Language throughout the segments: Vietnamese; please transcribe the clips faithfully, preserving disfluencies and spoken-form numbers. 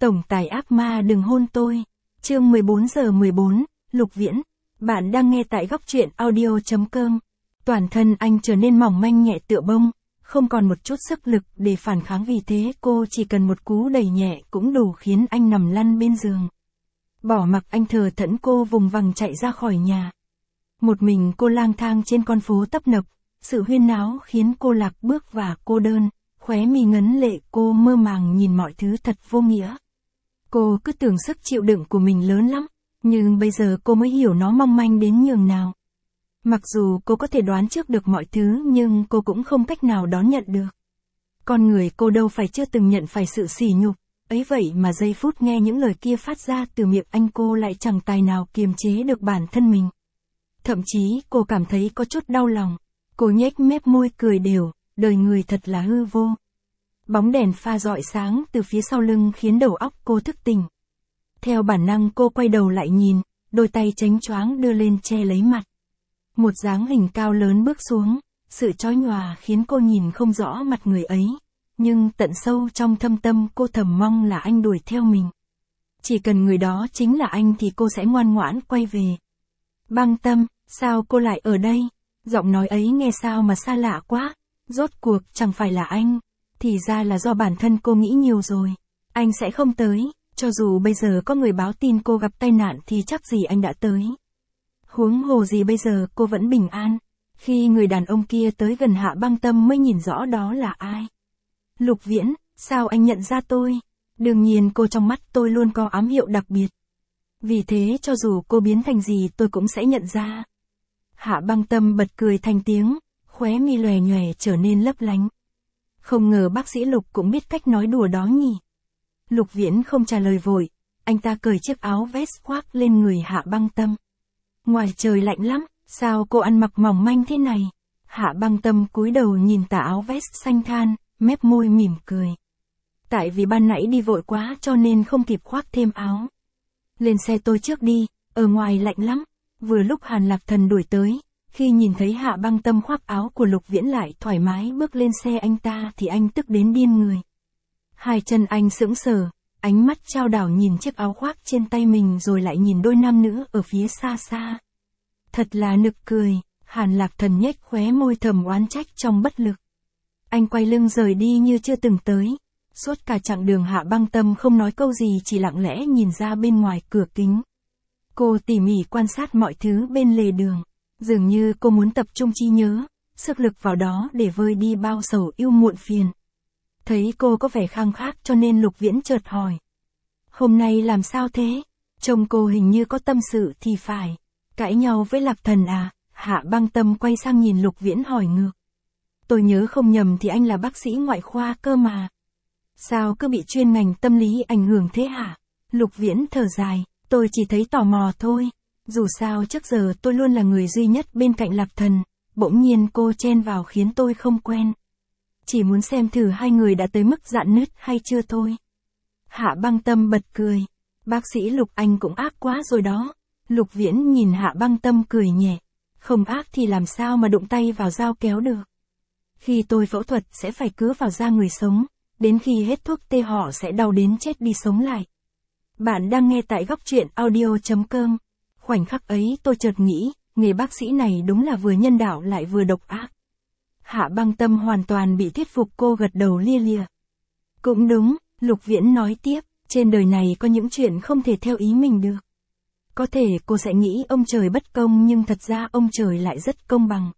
Tổng tài ác ma đừng hôn tôi. Chương mười bốn giờ mười bốn, Lục Viễn. Bạn đang nghe tại góc truyện audio chấm com. Toàn thân anh trở nên mỏng manh nhẹ tựa bông, không còn một chút sức lực để phản kháng, vì thế cô chỉ cần một cú đẩy nhẹ cũng đủ khiến anh nằm lăn bên giường. Bỏ mặc anh thờ thẫn, cô vùng vằng chạy ra khỏi nhà. Một mình cô lang thang trên con phố tấp nập, sự huyên náo khiến cô lạc bước và cô đơn, khóe mi ngấn lệ, cô mơ màng nhìn mọi thứ thật vô nghĩa. Cô cứ tưởng sức chịu đựng của mình lớn lắm, nhưng bây giờ cô mới hiểu nó mong manh đến nhường nào. Mặc dù cô có thể đoán trước được mọi thứ nhưng cô cũng không cách nào đón nhận được. Con người cô đâu phải chưa từng nhận phải sự sỉ nhục, ấy vậy mà giây phút nghe những lời kia phát ra từ miệng anh, cô lại chẳng tài nào kiềm chế được bản thân mình. Thậm chí cô cảm thấy có chút đau lòng. Cô nhếch mép môi cười đều, đời người thật là hư vô. Bóng đèn pha rọi sáng từ phía sau lưng khiến đầu óc cô thức tỉnh. Theo bản năng cô quay đầu lại nhìn, đôi tay chánh choáng đưa lên che lấy mặt. Một dáng hình cao lớn bước xuống, sự chói nhòa khiến cô nhìn không rõ mặt người ấy. Nhưng tận sâu trong thâm tâm cô thầm mong là anh đuổi theo mình. Chỉ cần người đó chính là anh thì cô sẽ ngoan ngoãn quay về. Băng Tâm, sao cô lại ở đây? Giọng nói ấy nghe sao mà xa lạ quá. Rốt cuộc chẳng phải là anh. Thì ra là do bản thân cô nghĩ nhiều rồi. Anh sẽ không tới, cho dù bây giờ có người báo tin cô gặp tai nạn thì chắc gì anh đã tới. Huống hồ gì bây giờ cô vẫn bình an. Khi người đàn ông kia tới gần Hạ Băng Tâm mới nhìn rõ đó là ai. Lục Viễn, sao anh nhận ra tôi? Đương nhiên cô, trong mắt tôi luôn có ám hiệu đặc biệt. Vì thế cho dù cô biến thành gì tôi cũng sẽ nhận ra. Hạ Băng Tâm bật cười thành tiếng, khóe mi lòe nhòe trở nên lấp lánh. Không ngờ bác sĩ Lục cũng biết cách nói đùa đó nhỉ. Lục Viễn không trả lời vội, anh ta cởi chiếc áo vest khoác lên người Hạ Băng Tâm. Ngoài trời lạnh lắm, sao cô ăn mặc mỏng manh thế này? Hạ Băng Tâm cúi đầu nhìn tà áo vest xanh than, mép môi mỉm cười. Tại vì ban nãy đi vội quá cho nên không kịp khoác thêm áo. Lên xe tôi trước đi, ở ngoài lạnh lắm. Vừa lúc Hàn Lạc Thần đuổi tới, khi nhìn thấy Hạ Băng Tâm khoác áo của Lục Viễn lại thoải mái bước lên xe anh ta thì anh tức đến điên người. Hai chân anh sững sờ, ánh mắt chao đảo nhìn chiếc áo khoác trên tay mình rồi lại nhìn đôi nam nữ ở phía xa xa. Thật là nực cười, Hàn Lạc Thần nhếch khóe môi thầm oán trách trong bất lực. Anh quay lưng rời đi như chưa từng tới. Suốt cả chặng đường Hạ Băng Tâm không nói câu gì, chỉ lặng lẽ nhìn ra bên ngoài cửa kính. Cô tỉ mỉ quan sát mọi thứ bên lề đường. Dường như cô muốn tập trung trí nhớ, sức lực vào đó để vơi đi bao sầu ưu muộn phiền. Thấy cô có vẻ khăng khát cho nên Lục Viễn chợt hỏi. Hôm nay làm sao thế? Trông cô hình như có tâm sự thì phải. Cãi nhau với Lạc Thần à? Hạ Băng Tâm quay sang nhìn Lục Viễn hỏi ngược. Tôi nhớ không nhầm thì anh là bác sĩ ngoại khoa cơ mà. Sao cứ bị chuyên ngành tâm lý ảnh hưởng thế hả? Lục Viễn thở dài, tôi chỉ thấy tò mò thôi. Dù sao trước giờ tôi luôn là người duy nhất bên cạnh Lạc Thần, bỗng nhiên cô chen vào khiến tôi không quen. Chỉ muốn xem thử hai người đã tới mức rạn nứt hay chưa thôi. Hạ Băng Tâm bật cười. Bác sĩ Lục anh cũng ác quá rồi đó. Lục Viễn nhìn Hạ Băng Tâm cười nhẹ. Không ác thì làm sao mà đụng tay vào dao kéo được. Khi tôi phẫu thuật sẽ phải cứa vào da người sống. Đến khi hết thuốc tê họ sẽ đau đến chết đi sống lại. Bạn đang nghe tại góc truyện audio chấm com. Khoảnh khắc ấy tôi chợt nghĩ, nghề bác sĩ này đúng là vừa nhân đạo lại vừa độc ác. Hạ Băng Tâm hoàn toàn bị thuyết phục, cô gật đầu lia lịa. Cũng đúng, Lục Viễn nói tiếp, trên đời này có những chuyện không thể theo ý mình được. Có thể cô sẽ nghĩ ông trời bất công nhưng thật ra ông trời lại rất công bằng.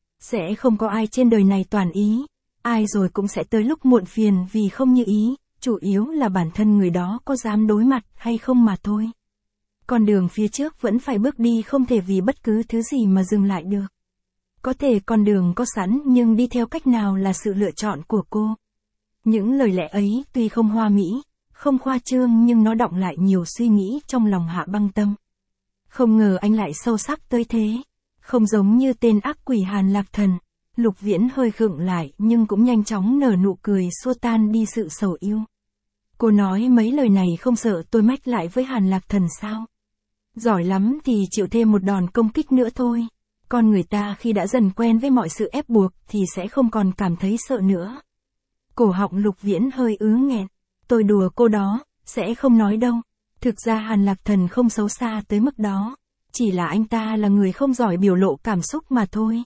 Sẽ không có ai trên đời này toàn ý. Ai rồi cũng sẽ tới lúc muộn phiền vì không như ý, chủ yếu là bản thân người đó có dám đối mặt hay không mà thôi. Con đường phía trước vẫn phải bước đi, không thể vì bất cứ thứ gì mà dừng lại được. Có thể con đường có sẵn nhưng đi theo cách nào là sự lựa chọn của cô. Những lời lẽ ấy tuy không hoa mỹ, không khoa trương nhưng nó đọng lại nhiều suy nghĩ trong lòng Hạ Băng Tâm. Không ngờ anh lại sâu sắc tới thế, không giống như tên ác quỷ Hàn Lạc Thần. Lục Viễn hơi khựng lại nhưng cũng nhanh chóng nở nụ cười xua tan đi sự sầu yêu. Cô nói mấy lời này không sợ tôi mách lại với Hàn Lạc Thần sao? Giỏi lắm thì chịu thêm một đòn công kích nữa thôi. Con người ta khi đã dần quen với mọi sự ép buộc thì sẽ không còn cảm thấy sợ nữa. Cổ họng Lục Viễn hơi ứ nghẹn. Tôi đùa cô đó, Sẽ không nói đâu. Thực ra Hàn Lạc Thần không xấu xa tới mức đó. Chỉ là anh ta là người không giỏi biểu lộ cảm xúc mà thôi.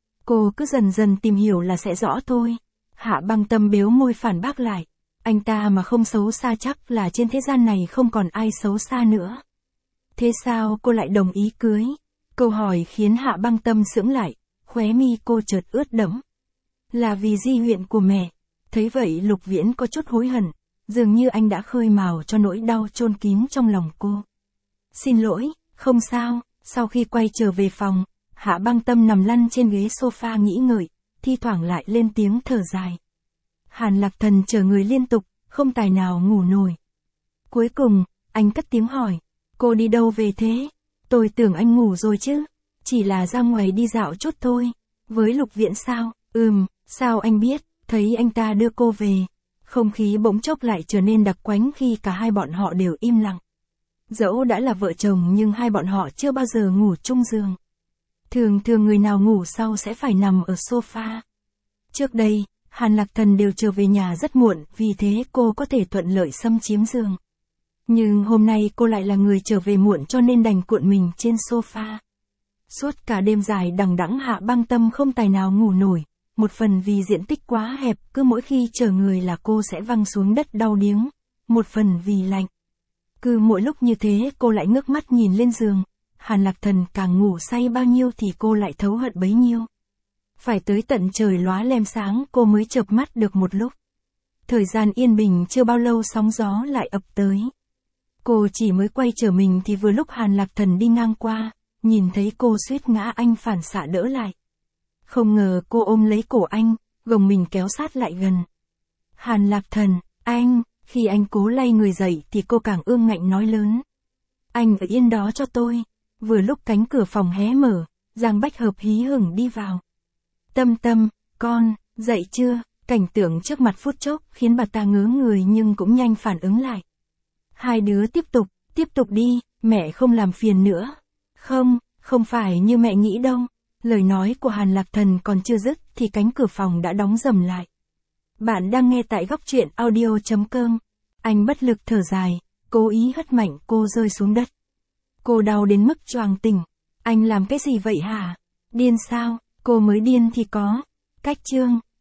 Cô cứ dần dần tìm hiểu là sẽ rõ thôi. Hạ Băng Tâm biếu môi phản bác lại. Anh ta mà không xấu xa chắc là trên thế gian này không còn ai xấu xa nữa. Thế sao cô lại đồng ý cưới? Câu hỏi khiến Hạ Băng Tâm sững lại, khóe mi cô chợt ướt đẫm. Là vì di huyện của mẹ. Thấy vậy Lục Viễn có chút hối hận, dường như anh đã khơi mào cho nỗi đau chôn kín trong lòng cô. Xin lỗi, không sao. Sau khi quay trở về phòng, Hạ Băng Tâm nằm lăn trên ghế sofa nghĩ ngợi, thi thoảng lại lên tiếng thở dài. Hàn Lạc Thần chờ người liên tục, không tài nào ngủ nổi. Cuối cùng, anh cất tiếng hỏi, cô đi đâu về thế? Tôi tưởng anh ngủ rồi chứ, chỉ là ra ngoài đi dạo chút thôi. Với Lục Viễn sao? Ừm, sao anh biết? Thấy anh ta đưa cô về. Không khí bỗng chốc lại trở nên đặc quánh khi cả hai bọn họ đều im lặng. Dẫu đã là vợ chồng nhưng hai bọn họ chưa bao giờ ngủ chung giường. Thường thường người nào ngủ sau sẽ phải nằm ở sofa. Trước đây, Hàn Lạc Thần đều trở về nhà rất muộn, vì thế cô có thể thuận lợi xâm chiếm giường. Nhưng hôm nay cô lại là người trở về muộn cho nên đành cuộn mình trên sofa. Suốt cả đêm dài đằng đẵng Hạ Băng Tâm không tài nào ngủ nổi, một phần vì diện tích quá hẹp, cứ mỗi khi chờ người là cô sẽ văng xuống đất đau điếng, một phần vì lạnh. Cứ mỗi lúc như thế cô lại ngước mắt nhìn lên giường, Hàn Lạc Thần càng ngủ say bao nhiêu thì cô lại thấu hận bấy nhiêu. Phải tới tận trời lóa lem sáng cô mới chợp mắt được một lúc. Thời gian yên bình chưa bao lâu sóng gió lại ập tới. Cô chỉ mới quay trở mình thì vừa lúc Hàn Lạc Thần đi ngang qua, nhìn thấy cô suýt ngã anh phản xạ đỡ lại. Không ngờ cô ôm lấy cổ anh, gồng mình kéo sát lại gần. Hàn Lạc Thần, anh, khi anh cố lay người dậy thì cô càng ương ngạnh nói lớn. Anh ở yên đó cho tôi. Vừa lúc cánh cửa phòng hé mở, Giang Bách Hợp hí hửng đi vào. Tâm Tâm, con, dậy chưa? Cảnh tượng trước mặt phút chốc khiến bà ta ngớ người nhưng cũng nhanh phản ứng lại. Hai đứa tiếp tục, tiếp tục đi, mẹ không làm phiền nữa. Không, không phải như mẹ nghĩ đâu. Lời nói của Hàn Lạc Thần còn chưa dứt thì cánh cửa phòng đã đóng rầm lại. Bạn đang nghe tại góc truyện audio chấm com. Anh bất lực thở dài, cố ý hất mạnh cô rơi xuống đất. Cô đau đến mức choàng tỉnh. Anh làm cái gì vậy hả? Điên sao? Cô mới điên thì có. Cách chương.